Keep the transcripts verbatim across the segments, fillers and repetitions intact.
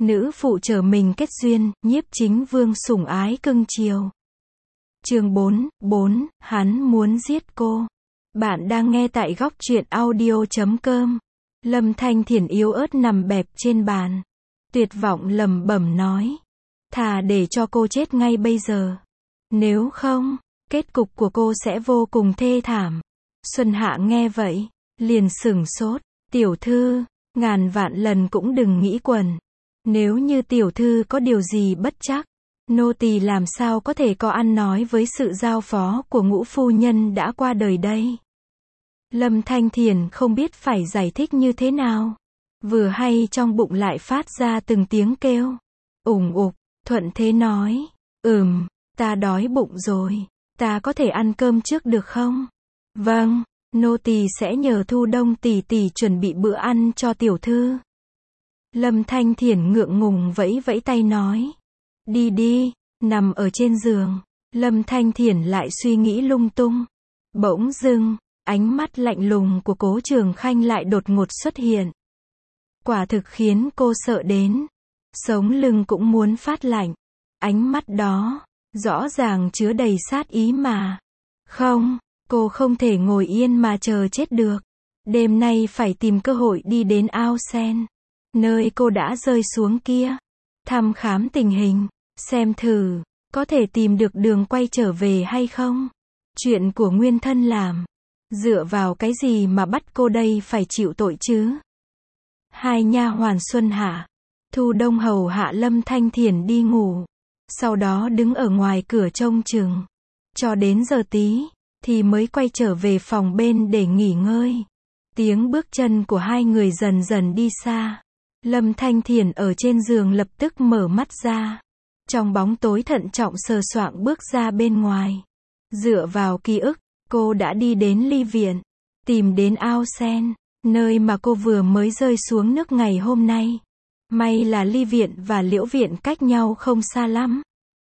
Nữ phụ trở mình kết duyên, nhiếp chính vương sủng ái cưng chiều. Chương bốn, bốn, hắn muốn giết cô. Bạn đang nghe tại góc truyện audio chấm com. Lâm Thanh Thiển yếu ớt nằm bẹp trên bàn. Tuyệt vọng lẩm bẩm nói. Thà để cho cô chết ngay bây giờ. Nếu không, kết cục của cô sẽ vô cùng thê thảm. Xuân Hạ nghe vậy, liền sửng sốt. Tiểu thư, ngàn vạn lần cũng đừng nghĩ quẩn. Nếu như tiểu thư có điều gì bất trắc, nô tỳ làm sao có thể có ăn nói với sự giao phó của ngũ phu nhân đã qua đời đây. Lâm Thanh Thiển không biết phải giải thích như thế nào. Vừa hay trong bụng lại phát ra từng tiếng kêu. Ủng ục, thuận thế nói. Ừm, ta đói bụng rồi. Ta có thể ăn cơm trước được không? Vâng, nô tỳ sẽ nhờ Thu Đông tỷ tỷ chuẩn bị bữa ăn cho tiểu thư. Lâm Thanh Thiển ngượng ngùng vẫy vẫy tay nói. Đi đi, nằm ở trên giường. Lâm Thanh Thiển lại suy nghĩ lung tung. Bỗng dưng, ánh mắt lạnh lùng của Cố Trường Khanh lại đột ngột xuất hiện. Quả thực khiến cô sợ đến. Sống lưng cũng muốn phát lạnh. Ánh mắt đó, rõ ràng chứa đầy sát ý mà. Không, cô không thể ngồi yên mà chờ chết được. Đêm nay phải tìm cơ hội đi đến ao sen. Nơi cô đã rơi xuống kia. Thăm khám tình hình. Xem thử, có thể tìm được đường quay trở về hay không? Chuyện của nguyên thân làm. Dựa vào cái gì mà bắt cô đây phải chịu tội chứ? Hai nha hoàn Xuân Hạ, Thu Đông hầu hạ Lâm Thanh Thiển đi ngủ. Sau đó đứng ở ngoài cửa trông chừng. Cho đến giờ tí, thì mới quay trở về phòng bên để nghỉ ngơi. Tiếng bước chân của hai người dần dần đi xa. Lâm Thanh Thiển ở trên giường lập tức mở mắt ra. Trong bóng tối thận trọng sờ soạng bước ra bên ngoài. Dựa vào ký ức, cô đã đi đến ly viện. Tìm đến ao sen, nơi mà cô vừa mới rơi xuống nước ngày hôm nay. May là ly viện và liễu viện cách nhau không xa lắm.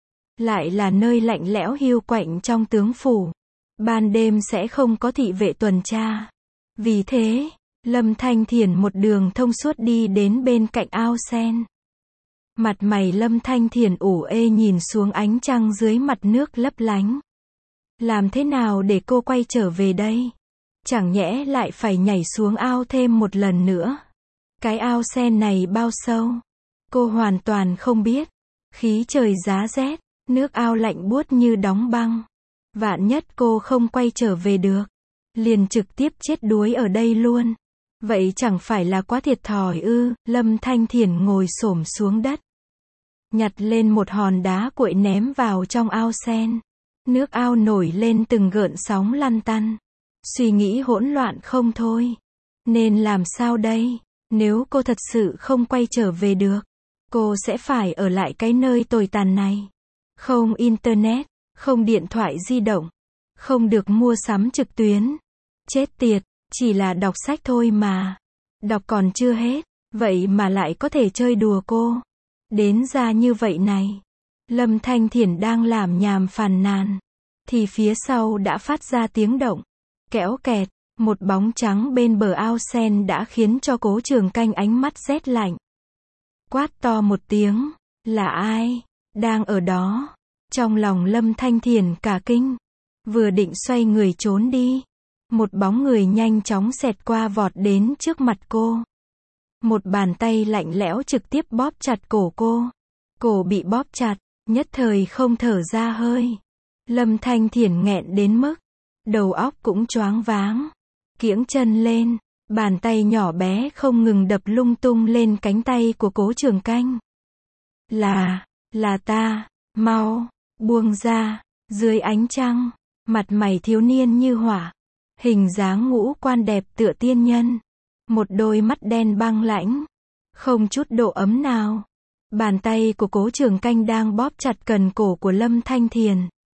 Lại là nơi lạnh lẽo hiu quạnh trong tướng phủ. Ban đêm sẽ không có thị vệ tuần tra. Vì thế, Lâm Thanh Thiển một đường thông suốt đi đến bên cạnh ao sen. Mặt mày Lâm Thanh Thiển ủ ê nhìn xuống ánh trăng dưới mặt nước lấp lánh. Làm thế nào để cô quay trở về đây? Chẳng nhẽ lại phải nhảy xuống ao thêm một lần nữa? Cái ao sen này bao sâu? Cô hoàn toàn không biết. Khí trời giá rét, nước ao lạnh buốt như đóng băng. Vạn nhất cô không quay trở về được, liền trực tiếp chết đuối ở đây luôn. Vậy chẳng phải là quá thiệt thòi ư? Lâm Thanh Thiển ngồi xổm xuống đất, nhặt lên một hòn đá cuội ném vào trong ao sen. Nước ao nổi lên từng gợn sóng lăn tăn. Suy nghĩ hỗn loạn không thôi. Nên làm sao đây? Nếu cô thật sự không quay trở về được, cô sẽ phải ở lại cái nơi tồi tàn này. Không internet, không điện thoại di động, không được mua sắm trực tuyến. Chết tiệt, chỉ là đọc sách thôi mà. Đọc còn chưa hết, vậy mà lại có thể chơi đùa cô. Đến ra như vậy này. Lâm Thanh Thiển đang làm nhảm phàn nàn. Thì phía sau đã phát ra tiếng động. Kéo kẹt, một bóng trắng bên bờ ao sen đã khiến cho Cố Trường Canh ánh mắt rét lạnh. Quát to một tiếng. Là ai? Đang ở đó. Trong lòng Lâm Thanh Thiển cả kinh. Vừa định xoay người trốn đi. Một bóng người nhanh chóng xẹt qua vọt đến trước mặt cô. Một bàn tay lạnh lẽo trực tiếp bóp chặt cổ cô. Cổ bị bóp chặt, nhất thời không thở ra hơi. Lâm Thanh Thiển nghẹn đến mức đầu óc cũng choáng váng. Kiễng chân lên, bàn tay nhỏ bé không ngừng đập lung tung lên cánh tay của Cố Trường Canh. Là, là ta, mau, buông ra. Dưới ánh trăng, mặt mày thiếu niên như hỏa, hình dáng ngũ quan đẹp tựa tiên nhân. Một đôi mắt đen băng lãnh, không chút độ ấm nào. Bàn tay của Cố Trường Canh đang bóp chặt cần cổ của Lâm Thanh Thiển.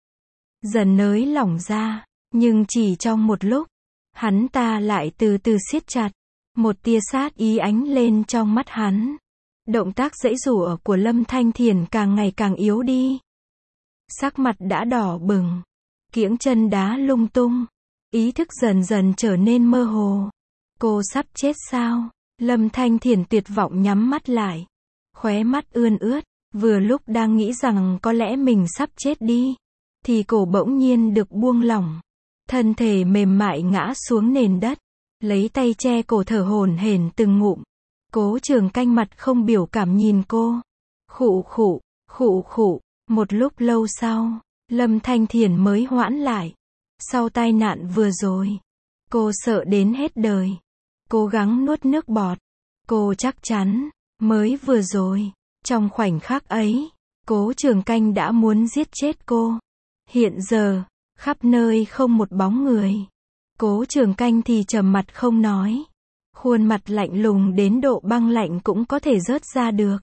Dần nới lỏng ra, nhưng chỉ trong một lúc, hắn ta lại từ từ siết chặt. Một tia sát ý ánh lên trong mắt hắn. Động tác giãy giụa của Lâm Thanh Thiển càng ngày càng yếu đi. Sắc mặt đã đỏ bừng, kiễng chân đá lung tung, ý thức dần dần trở nên mơ hồ. Cô sắp chết sao? Lâm Thanh Thiển tuyệt vọng nhắm mắt lại. khóe mắt ươn ướt, vừa lúc đang nghĩ rằng có lẽ mình sắp chết đi, thì cổ bỗng nhiên được buông lỏng, thân thể mềm mại ngã xuống nền đất, lấy tay che cổ thở hổn hển từng ngụm. Cố Trường Canh mặt không biểu cảm nhìn cô. Khụ khụ, khụ khụ, một lúc lâu sau, Lâm Thanh Thiền mới hoãn lại. Sau tai nạn vừa rồi, cô sợ đến hết đời. Cố gắng nuốt nước bọt. Cô chắc chắn, mới vừa rồi, trong khoảnh khắc ấy, Cố Trường Canh đã muốn giết chết cô. Hiện giờ, khắp nơi không một bóng người. Cố Trường Canh thì trầm mặt không nói. Khuôn mặt lạnh lùng đến độ băng lạnh cũng có thể rớt ra được.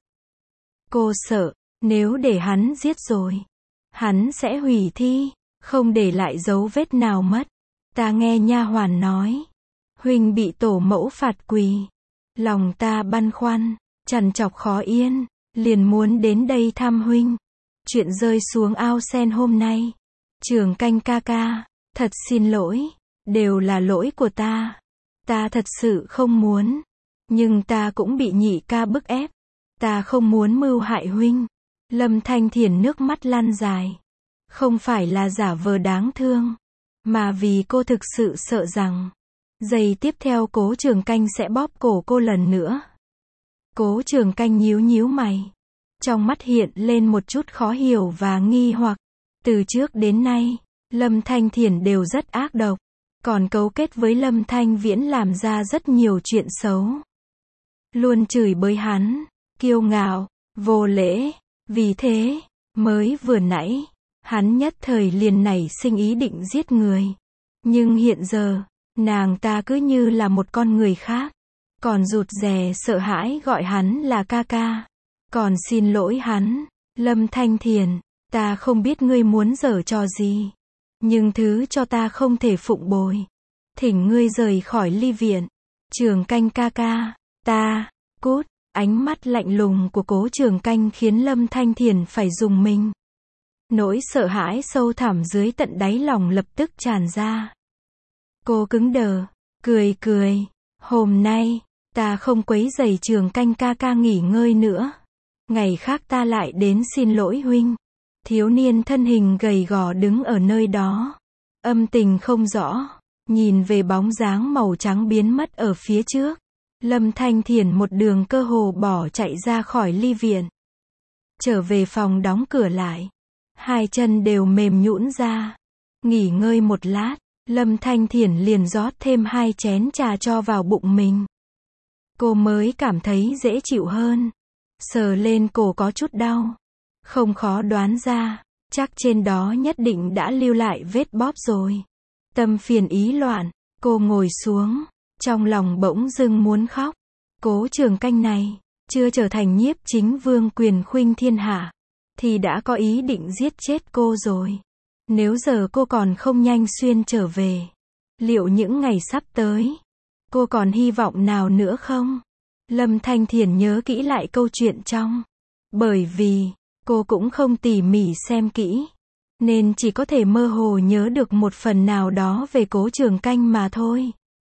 Cô sợ, nếu để hắn giết rồi, hắn sẽ hủy thi, không để lại dấu vết nào mất. Ta nghe nha hoàn nói, huynh bị tổ mẫu phạt quỳ. Lòng ta băn khoăn, trằn trọc khó yên, liền muốn đến đây thăm huynh. Chuyện rơi xuống ao sen hôm nay, Trường Canh ca ca, thật xin lỗi, đều là lỗi của ta. Ta thật sự không muốn, nhưng ta cũng bị nhị ca bức ép. Ta không muốn mưu hại huynh. Lâm Thanh Thiền nước mắt lăn dài. Không phải là giả vờ đáng thương, mà vì cô thực sự sợ rằng, giây tiếp theo Cố Trường Canh sẽ bóp cổ cô lần nữa. Cố Trường Canh nhíu nhíu mày. Trong mắt hiện lên một chút khó hiểu và nghi hoặc. Từ trước đến nay, Lâm Thanh Thiền đều rất ác độc. Còn cấu kết với Lâm Thanh Viễn làm ra rất nhiều chuyện xấu. Luôn chửi bới hắn, kiêu ngạo, vô lễ. Vì thế, mới vừa nãy, hắn nhất thời liền nảy sinh ý định giết người. Nhưng hiện giờ, nàng ta cứ như là một con người khác. Còn rụt rè sợ hãi gọi hắn là ca ca. Còn xin lỗi hắn, Lâm Thanh Thiền, ta không biết ngươi muốn giở trò gì. Nhưng thứ cho ta không thể phụng bồi. Thỉnh ngươi rời khỏi ly viện. Trường Canh ca ca, ta, cút. Ánh mắt lạnh lùng của Cố Trường Canh khiến Lâm Thanh Thiền phải rùng mình. Nỗi sợ hãi sâu thẳm dưới tận đáy lòng lập tức tràn ra. Cô cứng đờ, cười cười. Hôm nay, ta không quấy rầy Trường Canh ca ca nghỉ ngơi nữa. Ngày khác ta lại đến xin lỗi huynh. Thiếu niên thân hình gầy gò đứng ở nơi đó. Âm tình không rõ. Nhìn về bóng dáng màu trắng biến mất ở phía trước. Lâm Thanh Thiền một đường cơ hồ bỏ chạy ra khỏi ly viện. Trở về phòng đóng cửa lại. Hai chân đều mềm nhũn ra. Nghỉ ngơi một lát, Lâm Thanh Thiền liền rót thêm hai chén trà cho vào bụng mình. Cô mới cảm thấy dễ chịu hơn. Sờ lên cổ có chút đau. Không khó đoán ra, chắc trên đó nhất định đã lưu lại vết bóp rồi. Tâm phiền ý loạn, cô ngồi xuống, trong lòng bỗng dưng muốn khóc. Cố Trường Canh này, chưa trở thành nhiếp chính vương quyền khuynh thiên hạ, thì đã có ý định giết chết cô rồi. Nếu giờ cô còn không nhanh xuyên trở về, liệu những ngày sắp tới, cô còn hy vọng nào nữa không? Lâm Thanh Thiền nhớ kỹ lại câu chuyện trong. Bởi vì, cô cũng không tỉ mỉ xem kỹ, nên chỉ có thể mơ hồ nhớ được một phần nào đó về Cố Trường Canh mà thôi.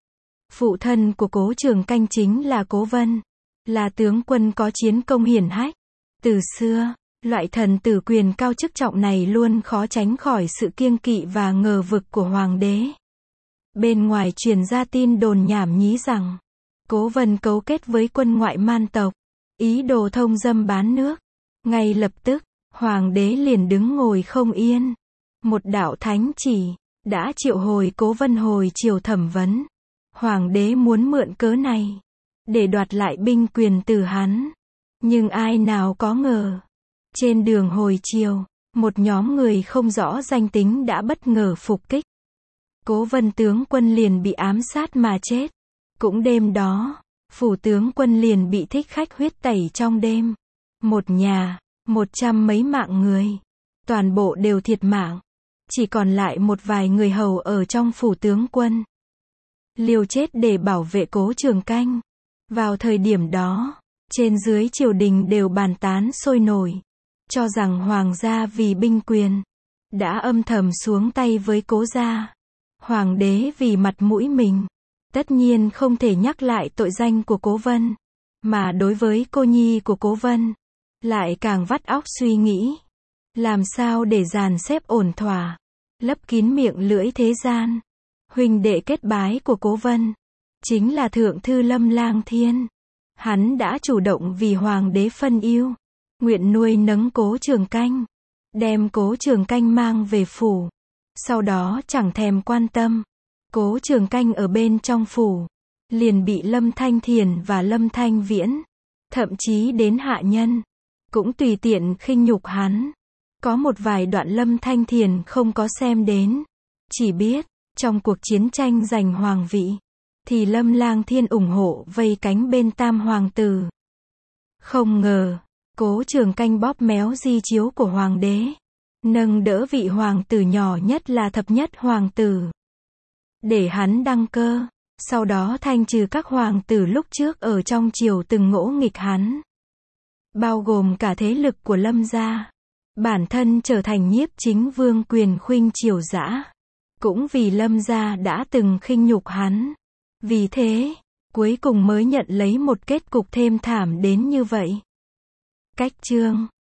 Phụ thân của Cố Trường Canh chính là Cố Vân, là tướng quân có chiến công hiển hách. Từ xưa, loại thần tử quyền cao chức trọng này luôn khó tránh khỏi sự kiêng kỵ và ngờ vực của hoàng đế. Bên ngoài truyền ra tin đồn nhảm nhí rằng, Cố Vân cấu kết với quân ngoại man tộc, ý đồ thông dâm bán nước. Ngay lập tức, hoàng đế liền đứng ngồi không yên. Một đạo thánh chỉ, đã triệu hồi Cố Vân hồi triều thẩm vấn. Hoàng đế muốn mượn cớ này, để đoạt lại binh quyền từ hắn. Nhưng ai nào có ngờ, trên đường hồi chiều, một nhóm người không rõ danh tính đã bất ngờ phục kích. Cố Vân tướng quân liền bị ám sát mà chết. Cũng đêm đó, phủ tướng quân liền bị thích khách huyết tẩy trong đêm. Một nhà, một trăm mấy mạng người, toàn bộ đều thiệt mạng. Chỉ còn lại một vài người hầu ở trong phủ tướng quân. Liều chết để bảo vệ Cố Trường Canh. Vào thời điểm đó, trên dưới triều đình đều bàn tán sôi nổi, cho rằng hoàng gia vì binh quyền, đã âm thầm xuống tay với Cố gia. Hoàng đế vì mặt mũi mình, tất nhiên không thể nhắc lại tội danh của Cố Vân, Mà đối với cô nhi của Cố Vân, lại càng vắt óc suy nghĩ. Làm sao để dàn xếp ổn thỏa, lấp kín miệng lưỡi thế gian. Huynh đệ kết bái của Cố Vân, chính là Thượng thư Lâm Lang Thiên. Hắn đã chủ động vì hoàng đế phân ưu, nguyện nuôi nấng Cố Trường Canh, đem Cố Trường Canh mang về phủ. Sau đó chẳng thèm quan tâm, Cố Trường Canh ở bên trong phủ, liền bị Lâm Thanh Thiền và Lâm Thanh Viễn, thậm chí đến hạ nhân, cũng tùy tiện khinh nhục hắn. Có một vài đoạn Lâm Thanh Thiền không có xem đến, chỉ biết, trong cuộc chiến tranh giành hoàng vị, thì Lâm Lang Thiên ủng hộ vây cánh bên tam hoàng tử. Không ngờ, Cố Trường Canh bóp méo di chiếu của hoàng đế, nâng đỡ vị hoàng tử nhỏ nhất là thập nhất hoàng tử, để hắn đăng cơ, sau đó thanh trừ các hoàng tử lúc trước ở trong triều từng ngỗ nghịch hắn, bao gồm cả thế lực của Lâm gia. Bản thân trở thành nhiếp chính vương quyền khuynh triều dã, cũng vì Lâm gia đã từng khinh nhục hắn. Vì thế, cuối cùng mới nhận lấy một kết cục thêm thảm đến như vậy. Cách chương